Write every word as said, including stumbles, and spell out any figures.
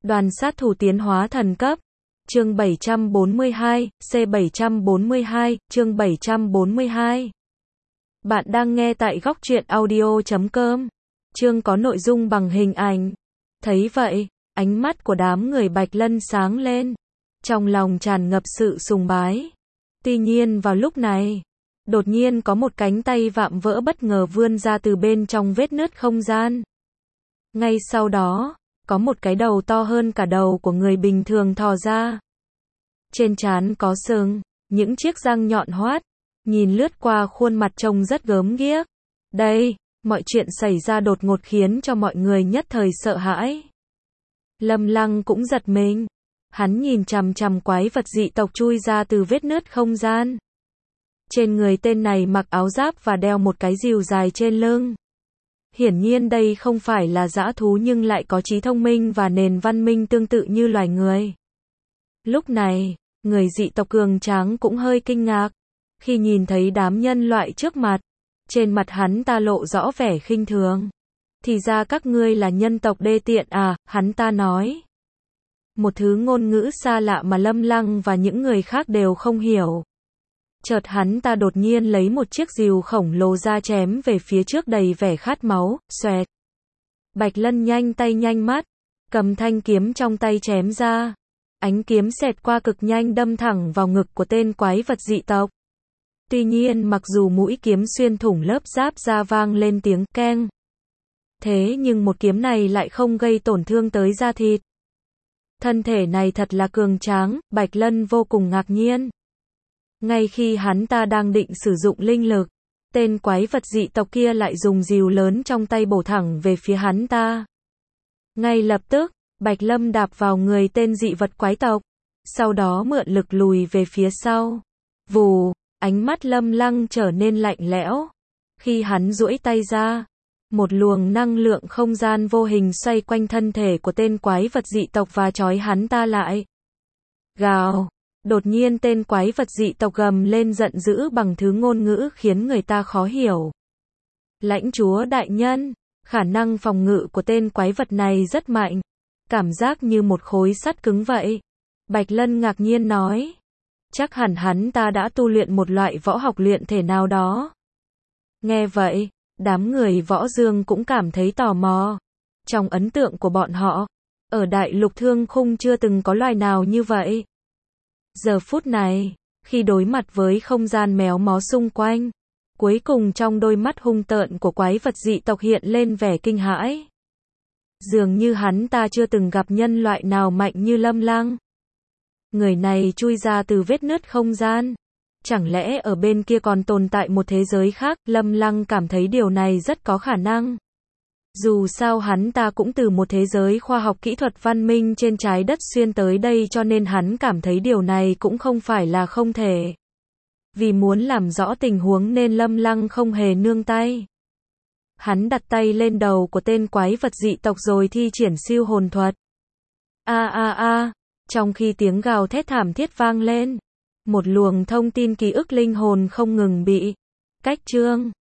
Đoàn sát thủ tiến hóa thần cấp. Chương bảy trăm bốn mươi hai, C bảy trăm bốn mươi hai, chương bảy trăm bốn mươi hai. Bạn đang nghe tại góc truyện audio chấm com. Chương có nội dung bằng hình ảnh. Thấy vậy, ánh mắt của đám người Bạch Lân sáng lên, trong lòng tràn ngập sự sùng bái. Tuy nhiên vào lúc này, đột nhiên có một cánh tay vạm vỡ bất ngờ vươn ra từ bên trong vết nứt không gian. Ngay sau đó, có một cái đầu to hơn cả đầu của người bình thường thò ra. Trên trán có sừng, những chiếc răng nhọn hoắt, nhìn lướt qua khuôn mặt trông rất gớm ghiếc. Đây, mọi chuyện xảy ra đột ngột khiến cho mọi người nhất thời sợ hãi. Lâm Lăng cũng giật mình. Hắn nhìn chằm chằm quái vật dị tộc chui ra từ vết nứt không gian. Trên người tên này mặc áo giáp và đeo một cái rìu dài trên lưng. Hiển nhiên đây không phải là dã thú nhưng lại có trí thông minh và nền văn minh tương tự như loài người. Lúc này, người dị tộc cường tráng cũng hơi kinh ngạc. Khi nhìn thấy đám nhân loại trước mặt, trên mặt hắn ta lộ rõ vẻ khinh thường. Thì ra các ngươi là nhân tộc đê tiện à, hắn ta nói. Một thứ ngôn ngữ xa lạ mà Lâm Lăng và những người khác đều không hiểu. Chợt hắn ta đột nhiên lấy một chiếc rìu khổng lồ ra chém về phía trước đầy vẻ khát máu, xoẹt. Bạch Lân nhanh tay nhanh mắt, cầm thanh kiếm trong tay chém ra. Ánh kiếm xẹt qua cực nhanh đâm thẳng vào ngực của tên quái vật dị tộc. Tuy nhiên mặc dù mũi kiếm xuyên thủng lớp giáp da vang lên tiếng keng. Thế nhưng một kiếm này lại không gây tổn thương tới da thịt. Thân thể này thật là cường tráng, Bạch Lân vô cùng ngạc nhiên. Ngay khi hắn ta đang định sử dụng linh lực, tên quái vật dị tộc kia lại dùng rìu lớn trong tay bổ thẳng về phía hắn ta. Ngay lập tức, Bạch Lâm đạp vào người tên dị vật quái tộc, sau đó mượn lực lùi về phía sau. Vù, ánh mắt Lâm Lăng trở nên lạnh lẽo. Khi hắn duỗi tay ra, một luồng năng lượng không gian vô hình xoay quanh thân thể của tên quái vật dị tộc và trói hắn ta lại. Gào! Đột nhiên tên quái vật dị tộc gầm lên giận dữ bằng thứ ngôn ngữ khiến người ta khó hiểu. Lãnh chúa đại nhân, khả năng phòng ngự của tên quái vật này rất mạnh. Cảm giác như một khối sắt cứng vậy. Bạch Lân ngạc nhiên nói. Chắc hẳn hắn ta đã tu luyện một loại võ học luyện thể nào đó. Nghe vậy, đám người võ dương cũng cảm thấy tò mò. Trong ấn tượng của bọn họ, ở đại lục thương khung chưa từng có loài nào như vậy. Giờ phút này, khi đối mặt với không gian méo mó xung quanh, cuối cùng trong đôi mắt hung tợn của quái vật dị tộc hiện lên vẻ kinh hãi. Dường như hắn ta chưa từng gặp nhân loại nào mạnh như Lâm Lăng. Người này chui ra từ vết nứt không gian. Chẳng lẽ ở bên kia còn tồn tại một thế giới khác? Lâm Lăng cảm thấy điều này rất có khả năng. Dù sao hắn ta cũng từ một thế giới khoa học kỹ thuật văn minh trên trái đất xuyên tới đây cho nên hắn cảm thấy điều này cũng không phải là không thể. Vì muốn làm rõ tình huống nên Lâm Lăng không hề nương tay. Hắn đặt tay lên đầu của tên quái vật dị tộc rồi thi triển siêu hồn thuật. A a a, trong khi tiếng gào thét thảm thiết vang lên, một luồng thông tin ký ức linh hồn không ngừng bị cách trương.